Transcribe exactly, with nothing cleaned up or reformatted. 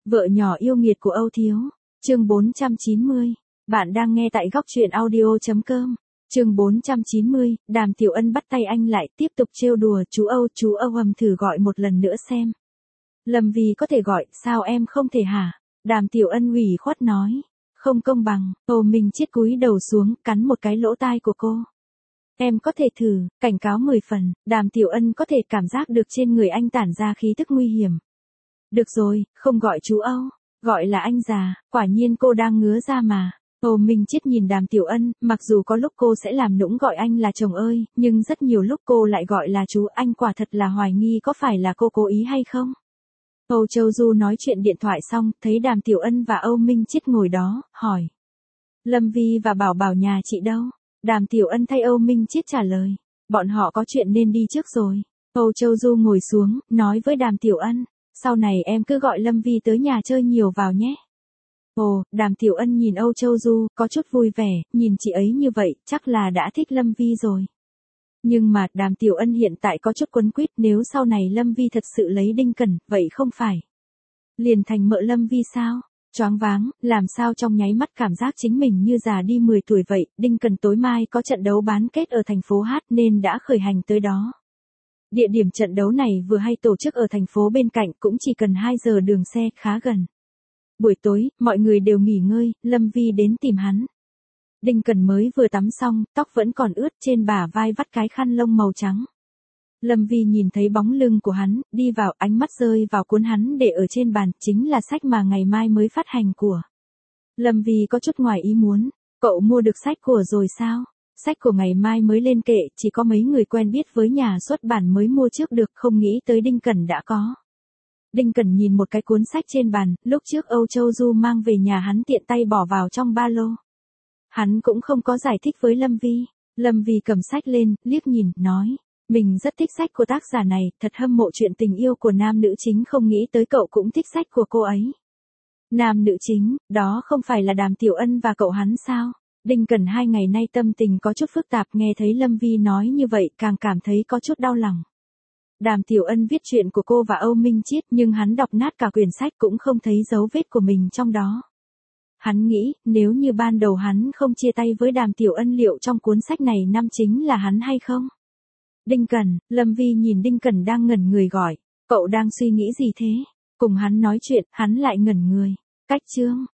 Vợ nhỏ yêu nghiệt của Âu Thiếu. Chương bốn trăm chín mươi. Bạn đang nghe tại góc truyện audio chấm com. Chương bốn trăm chín mươi, Đàm Tiểu Ân bắt tay anh lại, tiếp tục trêu đùa, chú Âu, chú Âu hầm thử gọi một lần nữa xem. Lâm Vi có thể gọi, sao em không thể hả? Đàm Tiểu Ân ủy khuất nói. Không công bằng. Âu Minh Chiết cúi đầu xuống, cắn một cái lỗ tai của cô. Em có thể thử, cảnh cáo mười phần. Đàm Tiểu Ân có thể cảm giác được trên người anh tản ra khí tức nguy hiểm. Được rồi, không gọi chú Âu, gọi là anh già, quả nhiên cô đang ngứa ra mà. Âu Minh Chiết nhìn Đàm Tiểu Ân, mặc dù có lúc cô sẽ làm nũng gọi anh là chồng ơi, nhưng rất nhiều lúc cô lại gọi là chú, anh quả thật là hoài nghi có phải là cô cố ý hay không. Âu Châu Du nói chuyện điện thoại xong, thấy Đàm Tiểu Ân và Âu Minh Chiết ngồi đó, hỏi. Lâm Vi và Bảo Bảo nhà chị đâu? Đàm Tiểu Ân thay Âu Minh Chiết trả lời. Bọn họ có chuyện nên đi trước rồi. Âu Châu Du ngồi xuống, nói với Đàm Tiểu Ân. Sau này em cứ gọi Lâm Vi tới nhà chơi nhiều vào nhé. Ồ, Đàm Tiểu Ân nhìn Âu Châu Du, có chút vui vẻ, nhìn chị ấy như vậy, chắc là đã thích Lâm Vi rồi. Nhưng mà, Đàm Tiểu Ân hiện tại có chút quấn quýt, nếu sau này Lâm Vi thật sự lấy Đinh Cẩn, vậy không phải. Liền thành mợ Lâm Vi sao? Choáng váng, làm sao trong nháy mắt cảm giác chính mình như già đi mười tuổi vậy, Đinh Cẩn tối mai có trận đấu bán kết ở thành phố Hát nên đã khởi hành tới đó. Địa điểm trận đấu này vừa hay tổ chức ở thành phố bên cạnh, cũng chỉ cần hai giờ đường xe, khá gần. Buổi tối, mọi người đều nghỉ ngơi, Lâm Vi đến tìm hắn. Đinh Cẩn mới vừa tắm xong, tóc vẫn còn ướt, trên bả vai vắt cái khăn lông màu trắng. Lâm Vi nhìn thấy bóng lưng của hắn, đi vào, ánh mắt rơi vào cuốn hắn để ở trên bàn, chính là sách mà ngày mai mới phát hành của. Lâm Vi có chút ngoài ý muốn, cậu mua được sách của rồi sao? Sách của ngày mai mới lên kệ, chỉ có mấy người quen biết với nhà xuất bản mới mua trước được, không nghĩ tới Đinh Cẩn đã có. Đinh Cẩn nhìn một cái cuốn sách trên bàn, lúc trước Âu Châu Du mang về nhà hắn tiện tay bỏ vào trong ba lô. Hắn cũng không có giải thích với Lâm Vi. Lâm Vi cầm sách lên, liếc nhìn, nói. Mình rất thích sách của tác giả này, thật hâm mộ chuyện tình yêu của nam nữ chính, không nghĩ tới cậu cũng thích sách của cô ấy. Nam nữ chính, đó không phải là Đàm Tiểu Ân và cậu hắn sao? Đinh Cẩn hai ngày nay tâm tình có chút phức tạp, nghe thấy Lâm Vi nói như vậy càng cảm thấy có chút đau lòng. Đàm Tiểu Ân viết chuyện của cô và Âu Minh Chiết, nhưng hắn đọc nát cả quyển sách cũng không thấy dấu vết của mình trong đó. Hắn nghĩ, nếu như ban đầu hắn không chia tay với Đàm Tiểu Ân liệu trong cuốn sách này nam chính là hắn hay không? Đinh Cẩn, Lâm Vi nhìn Đinh Cẩn đang ngẩn người gọi, cậu đang suy nghĩ gì thế? Cùng hắn nói chuyện, hắn lại ngẩn người. Cách chương.